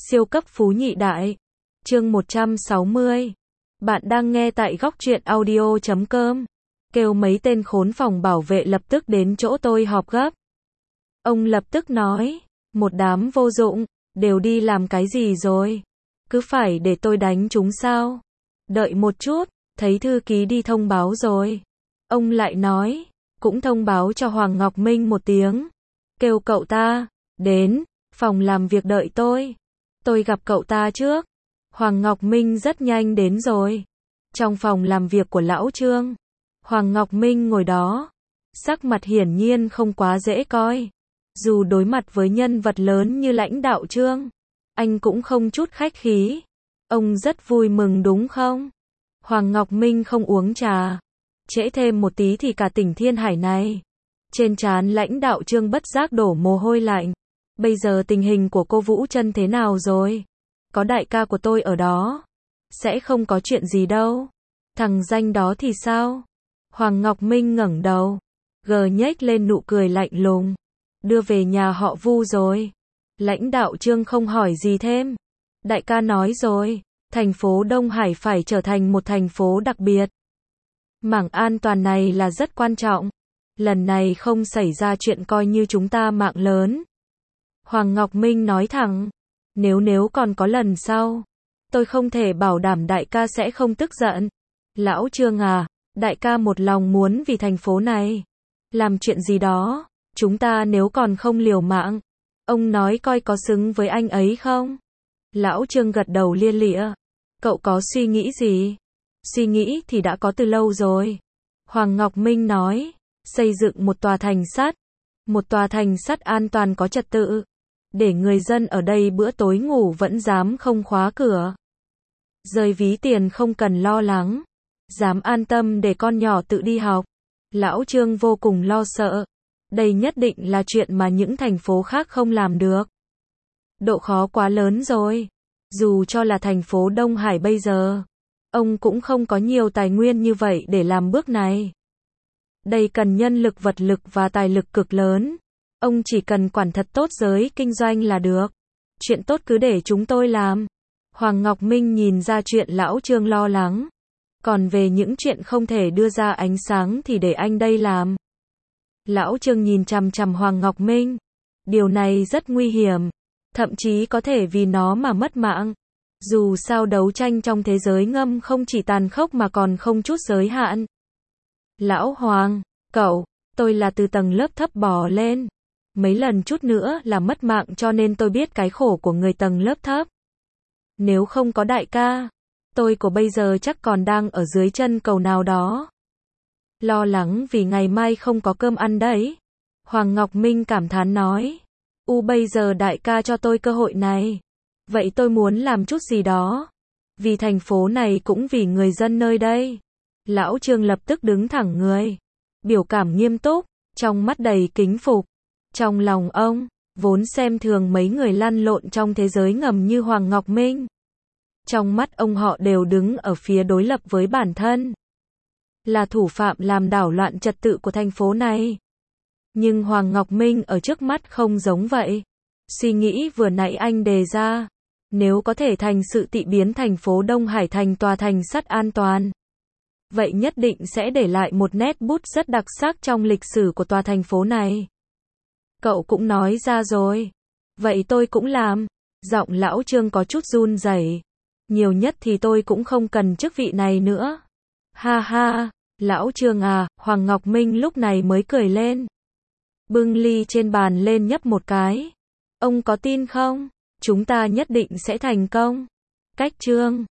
Siêu cấp phú nhị đại. Chương 160. Bạn đang nghe tại góc truyện audio.com. Kêu mấy tên khốn phòng bảo vệ lập tức đến chỗ tôi họp gấp. Ông lập tức nói, một đám vô dụng, đều đi làm cái gì rồi? Cứ phải để tôi đánh chúng sao? Đợi một chút, thấy thư ký đi thông báo rồi. Ông lại nói, cũng thông báo cho Hoàng Ngọc Minh một tiếng. Kêu cậu ta, đến, phòng làm việc đợi tôi. Tôi gặp cậu ta trước. Hoàng Ngọc Minh rất nhanh đến rồi. Trong phòng làm việc của lão Trương, Hoàng Ngọc Minh ngồi đó. Sắc mặt hiển nhiên không quá dễ coi. Dù đối mặt với nhân vật lớn như lãnh đạo Trương, anh cũng không chút khách khí. Ông rất vui mừng đúng không? Hoàng Ngọc Minh không uống trà. Trễ thêm một tí thì cả tỉnh Thiên Hải này. Trên trán lãnh đạo Trương bất giác đổ mồ hôi lạnh. Bây giờ tình hình của cô Vũ Trân thế nào rồi? Có đại ca của tôi ở đó. Sẽ không có chuyện gì đâu. Thằng danh đó thì sao? Hoàng Ngọc Minh ngẩng đầu. Gờ nhếch lên nụ cười lạnh lùng. Đưa về nhà họ Vu rồi. Lãnh đạo Trương không hỏi gì thêm. Đại ca nói rồi. Thành phố Đông Hải phải trở thành một thành phố đặc biệt. Mảng an toàn này là rất quan trọng. Lần này không xảy ra chuyện coi như chúng ta mạng lớn. Hoàng Ngọc Minh nói thẳng. Nếu còn có lần sau, tôi không thể bảo đảm đại ca sẽ không tức giận. Lão Trương à, đại ca một lòng muốn vì thành phố này làm chuyện gì đó. Chúng ta nếu còn không liều mạng, ông nói coi có xứng với anh ấy không? Lão Trương gật đầu lia lịa. Cậu có suy nghĩ gì? Suy nghĩ thì đã có từ lâu rồi. Hoàng Ngọc Minh nói, xây dựng một tòa thành sắt. Một tòa thành sắt an toàn có trật tự. Để người dân ở đây bữa tối ngủ vẫn dám không khóa cửa. Rơi ví tiền không cần lo lắng. Dám an tâm để con nhỏ tự đi học. Lão Trương vô cùng lo sợ. Đây nhất định là chuyện mà những thành phố khác không làm được. Độ khó quá lớn rồi. Dù cho là thành phố Đông Hải bây giờ, ông cũng không có nhiều tài nguyên như vậy để làm bước này. Đây cần nhân lực, vật lực và tài lực cực lớn. Ông chỉ cần quản thật tốt giới kinh doanh là được. Chuyện tốt cứ để chúng tôi làm. Hoàng Ngọc Minh nhìn ra chuyện lão Trương lo lắng. Còn về những chuyện không thể đưa ra ánh sáng thì để anh đây làm. Lão Trương nhìn chằm chằm Hoàng Ngọc Minh. Điều này rất nguy hiểm. Thậm chí có thể vì nó mà mất mạng. Dù sao đấu tranh trong thế giới ngầm không chỉ tàn khốc mà còn không chút giới hạn. Lão Hoàng, cậu, tôi là từ tầng lớp thấp bò lên. Mấy lần chút nữa là mất mạng cho nên tôi biết cái khổ của người tầng lớp thấp. Nếu không có đại ca, tôi của bây giờ chắc còn đang ở dưới chân cầu nào đó. Lo lắng vì ngày mai không có cơm ăn đấy. Hoàng Ngọc Minh cảm thán nói. Bây giờ đại ca cho tôi cơ hội này. Vậy tôi muốn làm chút gì đó. Vì thành phố này cũng vì người dân nơi đây. Lão Trương lập tức đứng thẳng người. Biểu cảm nghiêm túc, trong mắt đầy kính phục. Trong lòng ông, vốn xem thường mấy người lăn lộn trong thế giới ngầm như Hoàng Ngọc Minh. Trong mắt ông họ đều đứng ở phía đối lập với bản thân. Là thủ phạm làm đảo loạn trật tự của thành phố này. Nhưng Hoàng Ngọc Minh ở trước mắt không giống vậy. Suy nghĩ vừa nãy anh đề ra, nếu có thể thành sự tị biến thành phố Đông Hải thành tòa thành sắt an toàn, vậy nhất định sẽ để lại một nét bút rất đặc sắc trong lịch sử của tòa thành phố này. Cậu cũng nói ra rồi. Vậy tôi cũng làm. Giọng lão Trương có chút run rẩy. Nhiều nhất thì tôi cũng không cần chức vị này nữa. Ha ha, lão Trương à, Hoàng Ngọc Minh lúc này mới cười lên. Bưng ly trên bàn lên nhấp một cái. Ông có tin không? Chúng ta nhất định sẽ thành công. Cách Trương,